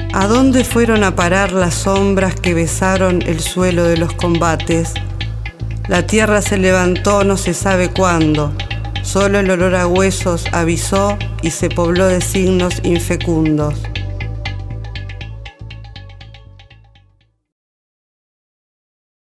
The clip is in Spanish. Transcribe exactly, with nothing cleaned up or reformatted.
¿A dónde fueron a parar las sombras que besaron el suelo de los combates? La tierra se levantó no se sabe cuándo, solo el olor a huesos avisó y se pobló de signos infecundos.